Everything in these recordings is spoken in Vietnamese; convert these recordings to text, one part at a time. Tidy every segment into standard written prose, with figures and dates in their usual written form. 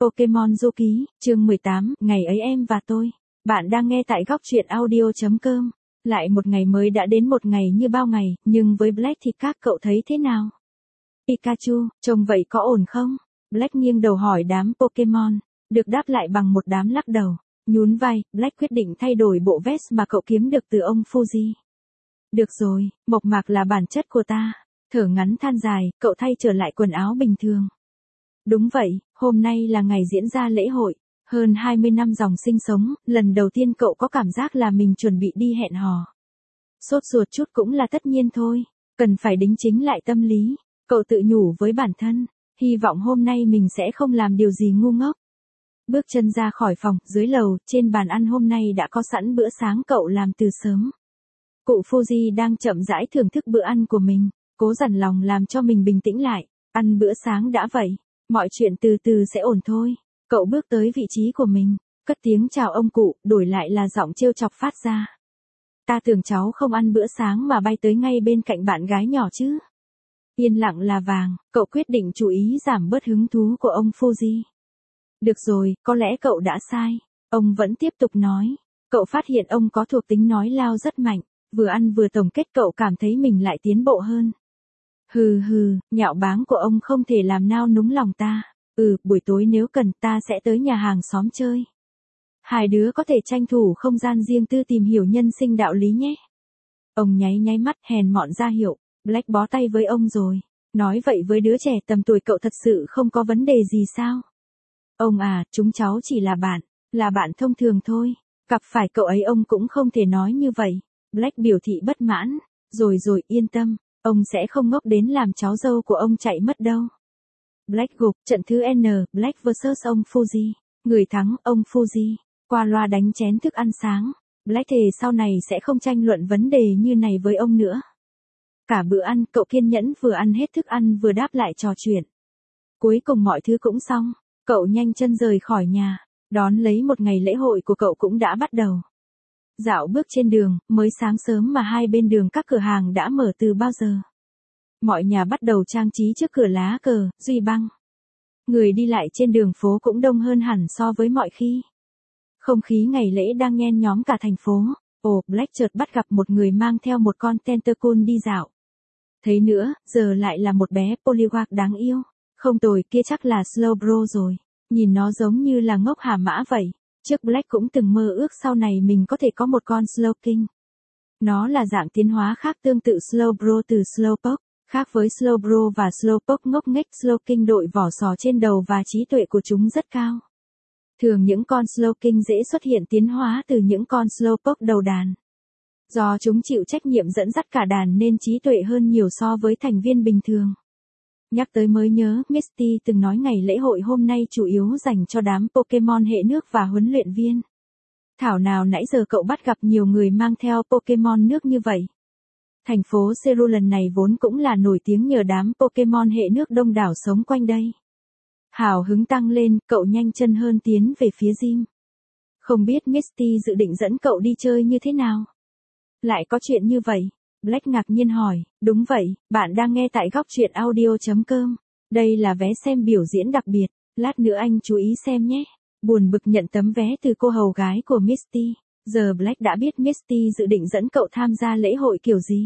Pokemon Du Ký, chương 18, ngày ấy em và tôi. Bạn đang nghe tại góc truyện audio.com. Lại một ngày mới đã đến, một ngày như bao ngày, nhưng với Black thì các cậu thấy thế nào? Pikachu, trông vậy có ổn không? Black nghiêng đầu hỏi đám Pokemon, được đáp lại bằng một đám lắc đầu. Nhún vai, Black quyết định thay đổi bộ vest mà cậu kiếm được từ ông Fuji. Được rồi, mộc mạc là bản chất của ta. Thở ngắn than dài, cậu thay trở lại quần áo bình thường. Đúng vậy, hôm nay là ngày diễn ra lễ hội. Hơn 20 năm dòng sinh sống, lần đầu tiên cậu có cảm giác là mình chuẩn bị đi hẹn hò. Sốt ruột chút cũng là tất nhiên thôi, cần phải đính chính lại tâm lý. Cậu tự nhủ với bản thân, hy vọng hôm nay mình sẽ không làm điều gì ngu ngốc. Bước chân ra khỏi phòng, dưới lầu, trên bàn ăn hôm nay đã có sẵn bữa sáng cậu làm từ sớm. Cụ Fuji đang chậm rãi thưởng thức bữa ăn của mình, cố dằn lòng làm cho mình bình tĩnh lại. Ăn bữa sáng đã vậy, mọi chuyện từ từ sẽ ổn thôi. Cậu bước tới vị trí của mình, cất tiếng chào ông cụ, đổi lại là giọng trêu chọc phát ra. Ta tưởng cháu không ăn bữa sáng mà bay tới ngay bên cạnh bạn gái nhỏ chứ. Yên lặng là vàng, cậu quyết định chú ý giảm bớt hứng thú của ông Fuji. Được rồi, có lẽ cậu đã sai. Ông vẫn tiếp tục nói. Cậu phát hiện ông có thuộc tính nói lao rất mạnh. Vừa ăn vừa tổng kết cậu cảm thấy mình lại tiến bộ hơn. Hừ hừ, nhạo báng của ông không thể làm nao núng lòng ta. Buổi tối nếu cần ta sẽ tới nhà hàng xóm chơi. Hai đứa có thể tranh thủ không gian riêng tư tìm hiểu nhân sinh đạo lý nhé. Ông nháy nháy mắt hèn mọn ra hiệu. Black bó tay với ông rồi. Nói vậy với đứa trẻ tầm tuổi cậu thật sự không có vấn đề gì sao? Ông à, chúng cháu chỉ là bạn thông thường thôi. Gặp phải cậu ấy ông cũng không thể nói như vậy. Black biểu thị bất mãn. Rồi yên tâm, ông sẽ không ngốc đến làm cháu dâu của ông chạy mất đâu. Black gục, trận thứ N, Black vs ông Fuji. Người thắng, ông Fuji. Qua loa đánh chén thức ăn sáng. Black thề sau này sẽ không tranh luận vấn đề như này với ông nữa. Cả bữa ăn, cậu kiên nhẫn vừa ăn hết thức ăn vừa đáp lại trò chuyện. Cuối cùng mọi thứ cũng xong. Cậu nhanh chân rời khỏi nhà. Đón lấy một ngày lễ hội của cậu cũng đã bắt đầu. Dạo bước trên đường, mới sáng sớm mà hai bên đường các cửa hàng đã mở từ bao giờ. Mọi nhà bắt đầu trang trí trước cửa lá cờ, duy băng. Người đi lại trên đường phố cũng đông hơn hẳn so với mọi khi. Không khí ngày lễ đang nhen nhóm cả thành phố. Black chợt bắt gặp một người mang theo một con Tentacool đi dạo. Thấy nữa, giờ lại là một bé Poliwag đáng yêu. Không tồi, kia chắc là Slowbro rồi. Nhìn nó giống như là ngốc hả mã vậy. Trước Black cũng từng mơ ước sau này mình có thể có một con Slowking. Nó là dạng tiến hóa khác tương tự Slowbro từ Slowpoke. Khác với Slowbro và Slowpoke ngốc nghếch, Slowking đội vỏ sò trên đầu và trí tuệ của chúng rất cao. Thường những con Slowking dễ xuất hiện tiến hóa từ những con Slowpoke đầu đàn. Do chúng chịu trách nhiệm dẫn dắt cả đàn nên trí tuệ hơn nhiều so với thành viên bình thường. Nhắc tới mới nhớ, Misty từng nói ngày lễ hội hôm nay chủ yếu dành cho đám Pokemon hệ nước và huấn luyện viên. Thảo nào nãy giờ cậu bắt gặp nhiều người mang theo Pokemon nước như vậy. Thành phố Seru lần này vốn cũng là nổi tiếng nhờ đám Pokemon hệ nước đông đảo sống quanh đây. Hào hứng tăng lên, cậu nhanh chân hơn tiến về phía gym. Không biết Misty dự định dẫn cậu đi chơi như thế nào? Lại có chuyện như vậy? Black ngạc nhiên hỏi, đúng vậy, bạn đang nghe tại góc truyện audio.com. Đây là vé xem biểu diễn đặc biệt, lát nữa anh chú ý xem nhé. Buồn bực nhận tấm vé từ cô hầu gái của Misty. Giờ Black đã biết Misty dự định dẫn cậu tham gia lễ hội kiểu gì.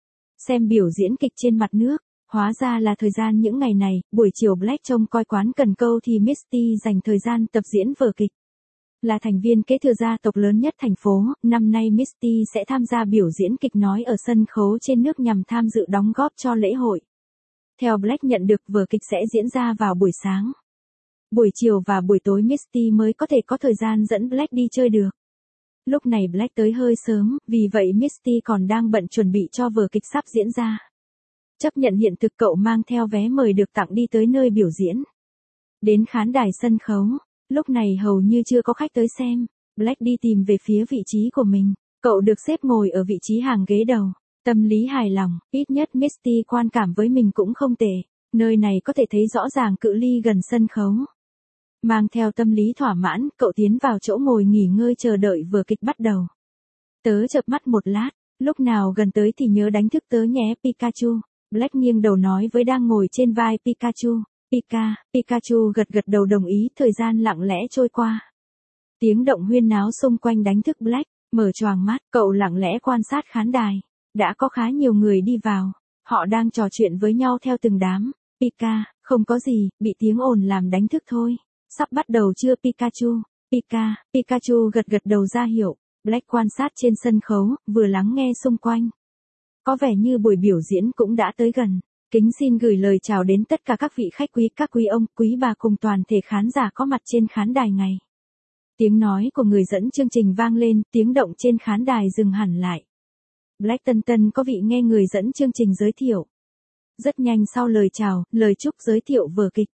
Xem biểu diễn kịch trên mặt nước, hóa ra là thời gian những ngày này, buổi chiều Black trông coi quán cần câu thì Misty dành thời gian tập diễn vở kịch. Là thành viên kế thừa gia tộc lớn nhất thành phố, năm nay Misty sẽ tham gia biểu diễn kịch nói ở sân khấu trên nước nhằm tham dự đóng góp cho lễ hội. Theo Black nhận được, vở kịch sẽ diễn ra vào buổi sáng. Buổi chiều và buổi tối Misty mới có thể có thời gian dẫn Black đi chơi được. Lúc này Black tới hơi sớm, vì vậy Misty còn đang bận chuẩn bị cho vở kịch sắp diễn ra. Chấp nhận hiện thực, cậu mang theo vé mời được tặng đi tới nơi biểu diễn. Đến khán đài sân khấu. Lúc này hầu như chưa có khách tới xem. Black đi tìm về phía vị trí của mình. Cậu được xếp ngồi ở vị trí hàng ghế đầu. Tâm lý hài lòng, ít nhất Misty quan cảm với mình cũng không tệ. Nơi này có thể thấy rõ ràng cự ly gần sân khấu. Mang theo tâm lý thỏa mãn, cậu tiến vào chỗ ngồi nghỉ ngơi chờ đợi vở kịch bắt đầu. Tớ chợp mắt một lát, lúc nào gần tới thì nhớ đánh thức tớ nhé Pikachu. Black nghiêng đầu nói với đang ngồi trên vai Pikachu. Pikachu gật gật đầu đồng ý, thời gian lặng lẽ trôi qua. Tiếng động huyên náo xung quanh đánh thức Black, mở choàng mắt, cậu lặng lẽ quan sát khán đài. Đã có khá nhiều người đi vào, họ đang trò chuyện với nhau theo từng đám. Không có gì, bị tiếng ồn làm đánh thức thôi. Sắp bắt đầu chưa Pikachu? Pikachu gật gật đầu ra hiệu. Black quan sát trên sân khấu, vừa lắng nghe xung quanh. Có vẻ như buổi biểu diễn cũng đã tới gần. Kính xin gửi lời chào đến tất cả các vị khách quý, các quý ông, quý bà cùng toàn thể khán giả có mặt trên khán đài ngày. Tiếng nói của người dẫn chương trình vang lên, tiếng động trên khán đài dừng hẳn lại. Black tân tân có vị nghe người dẫn chương trình giới thiệu. Rất nhanh sau lời chào, lời chúc giới thiệu vở kịch.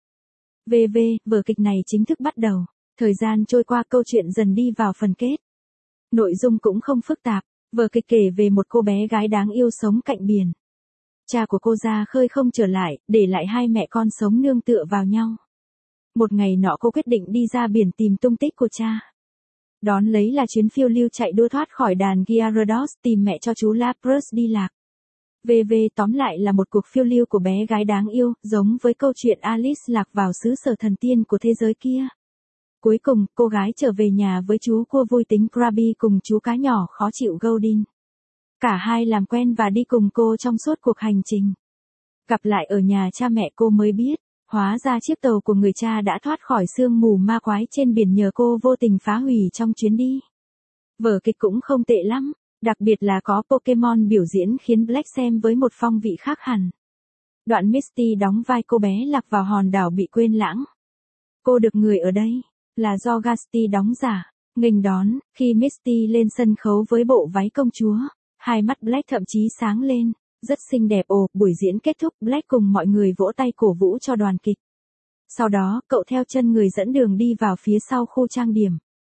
Vở kịch này chính thức bắt đầu. Thời gian trôi qua, câu chuyện dần đi vào phần kết. Nội dung cũng không phức tạp, vở kịch kể về một cô bé gái đáng yêu sống cạnh biển. Cha của cô ra khơi không trở lại, để lại hai mẹ con sống nương tựa vào nhau. Một ngày nọ cô quyết định đi ra biển tìm tung tích của cha. Đón lấy là chuyến phiêu lưu chạy đua thoát khỏi đàn Gyarados tìm mẹ cho chú Lapras đi lạc. Tóm lại là một cuộc phiêu lưu của bé gái đáng yêu, giống với câu chuyện Alice lạc vào xứ sở thần tiên của thế giới kia. Cuối cùng, cô gái trở về nhà với chú cua vui tính Krabby cùng chú cá nhỏ khó chịu Goldin. Cả hai làm quen và đi cùng cô trong suốt cuộc hành trình. Gặp lại ở nhà cha mẹ cô mới biết, hóa ra chiếc tàu của người cha đã thoát khỏi sương mù ma quái trên biển nhờ cô vô tình phá hủy trong chuyến đi. Vở kịch cũng không tệ lắm, đặc biệt là có Pokemon biểu diễn khiến Black xem với một phong vị khác hẳn. Đoạn Misty đóng vai cô bé lạc vào hòn đảo bị quên lãng. Cô được người ở đây là do Gasti đóng giả, nghênh đón, khi Misty lên sân khấu với bộ váy công chúa, hai mắt Black thậm chí sáng lên, rất xinh đẹp. Buổi diễn kết thúc, Black cùng mọi người vỗ tay cổ vũ cho đoàn kịch. Sau đó, cậu theo chân người dẫn đường đi vào phía sau khu trang điểm.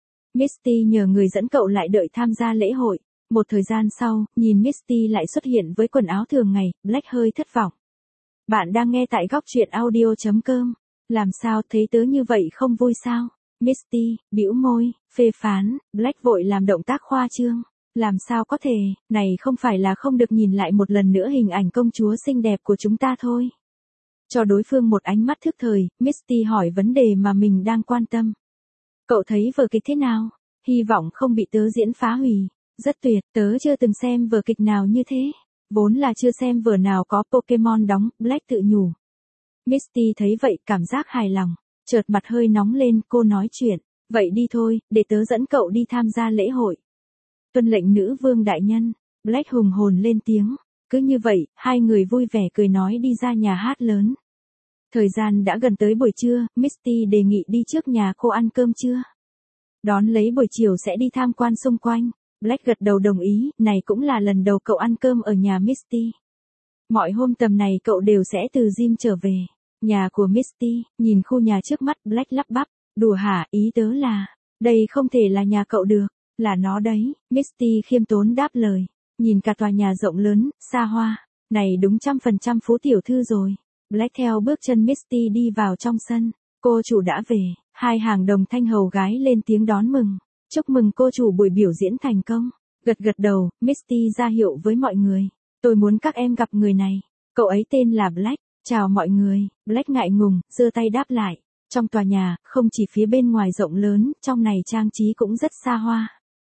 Misty nhờ người dẫn cậu lại đợi tham gia lễ hội. Một thời gian sau, nhìn Misty lại xuất hiện với quần áo thường ngày, Black hơi thất vọng. Bạn đang nghe tại góc truyện audio.com. Làm sao, thấy tớ như vậy không vui sao? Misty, bĩu môi, phê phán. Black vội làm động tác khoa trương. Làm sao có thể, này không phải là không được nhìn lại một lần nữa hình ảnh công chúa xinh đẹp của chúng ta thôi. Cho đối phương một ánh mắt thức thời, Misty hỏi vấn đề mà mình đang quan tâm. Cậu thấy vở kịch thế nào? Hy vọng không bị tớ diễn phá hủy. Rất tuyệt, tớ chưa từng xem vở kịch nào như thế. Vốn là chưa xem vở nào có Pokemon đóng, Black tự nhủ. Misty thấy vậy cảm giác hài lòng, chợt mặt hơi nóng lên, cô nói chuyện. Vậy đi thôi, để tớ dẫn cậu đi tham gia lễ hội. Tuân lệnh nữ vương đại nhân. Black hùng hồn lên tiếng. Cứ như vậy, hai người vui vẻ cười nói đi ra nhà hát lớn. Thời gian đã gần tới buổi trưa, Misty đề nghị đi trước nhà cô ăn cơm trưa. Đón lấy buổi chiều sẽ đi tham quan xung quanh. Black gật đầu đồng ý, này cũng là lần đầu cậu ăn cơm ở nhà Misty. Mọi hôm tầm này cậu đều sẽ từ gym trở về. Nhà của Misty, nhìn khu nhà trước mắt, Black lắp bắp. Đùa hả, ý tớ là, đây không thể là nhà cậu được. Là nó đấy, Misty khiêm tốn đáp lời. Nhìn cả tòa nhà rộng lớn, xa hoa. Này đúng 100% phú tiểu thư rồi. Black theo bước chân Misty đi vào trong sân. Cô chủ đã về. Hai hàng đồng thanh hầu gái lên tiếng đón mừng. Chúc mừng cô chủ, buổi biểu diễn thành công. Gật gật đầu, Misty ra hiệu với mọi người. Tôi muốn các em gặp người này. Cậu ấy tên là Black. Chào mọi người. Black ngại ngùng, giơ tay đáp lại. Trong tòa nhà, không chỉ phía bên ngoài rộng lớn, trong này trang trí cũng rất xa hoa.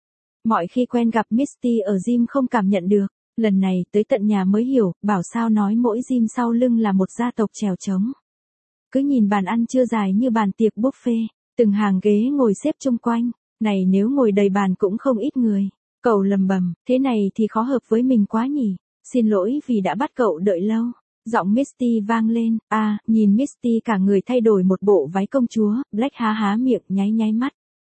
Mọi khi quen gặp Misty ở gym không cảm nhận được. Lần này tới tận nhà mới hiểu, bảo sao nói mỗi gym sau lưng là một gia tộc trèo trống. Cứ nhìn bàn ăn trưa dài như bàn tiệc buffet, từng hàng ghế ngồi xếp chung quanh. Này nếu ngồi đầy bàn cũng không ít người. Cậu lầm bầm, thế này thì khó hợp với mình quá nhỉ. Xin lỗi vì đã bắt cậu đợi lâu. Giọng Misty vang lên. Nhìn Misty cả người thay đổi một bộ váy công chúa, Black há há miệng nháy nháy mắt.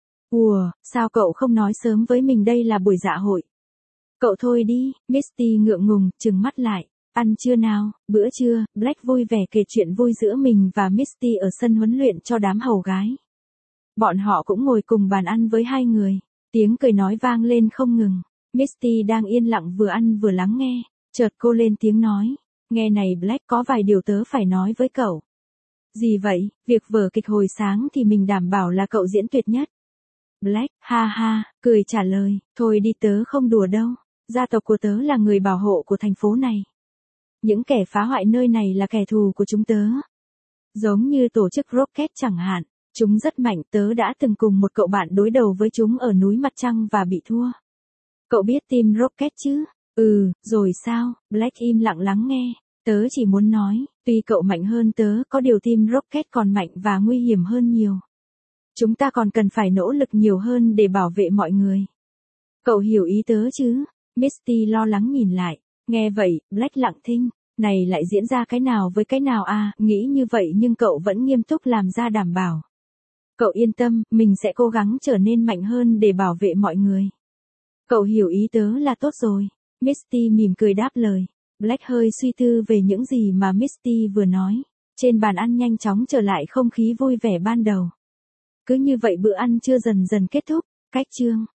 Sao cậu không nói sớm với mình đây là buổi dạ hội? Cậu thôi đi, Misty ngượng ngùng, trừng mắt lại. Ăn trưa nào, bữa trưa, Black vui vẻ kể chuyện vui giữa mình và Misty ở sân huấn luyện cho đám hầu gái. Bọn họ cũng ngồi cùng bàn ăn với hai người. Tiếng cười nói vang lên không ngừng. Misty đang yên lặng vừa ăn vừa lắng nghe. Chợt cô lên tiếng nói. Nghe này Black, có vài điều tớ phải nói với cậu. Gì vậy? Việc vở kịch hồi sáng thì mình đảm bảo là cậu diễn tuyệt nhất. Black, ha ha, cười trả lời. Thôi đi, tớ không đùa đâu. Gia tộc của tớ là người bảo hộ của thành phố này. Những kẻ phá hoại nơi này là kẻ thù của chúng tớ. Giống như tổ chức Rocket chẳng hạn, chúng rất mạnh, tớ đã từng cùng một cậu bạn đối đầu với chúng ở núi Mặt Trăng và bị thua. Cậu biết team Rocket chứ? Ừ, rồi sao? Black im lặng lắng nghe. Tớ chỉ muốn nói, tuy cậu mạnh hơn tớ, có điều team Rocket còn mạnh và nguy hiểm hơn nhiều. Chúng ta còn cần phải nỗ lực nhiều hơn để bảo vệ mọi người. Cậu hiểu ý tớ chứ? Misty lo lắng nhìn lại. Nghe vậy, Black lặng thinh. Này lại diễn ra cái nào với cái nào à? Nghĩ như vậy nhưng cậu vẫn nghiêm túc làm ra đảm bảo. Cậu yên tâm, mình sẽ cố gắng trở nên mạnh hơn để bảo vệ mọi người. Cậu hiểu ý tớ là tốt rồi. Misty mỉm cười đáp lời. Black hơi suy tư về những gì mà Misty vừa nói. Trên bàn ăn nhanh chóng trở lại không khí vui vẻ ban đầu. Cứ như vậy bữa ăn trưa dần dần kết thúc. Cách chương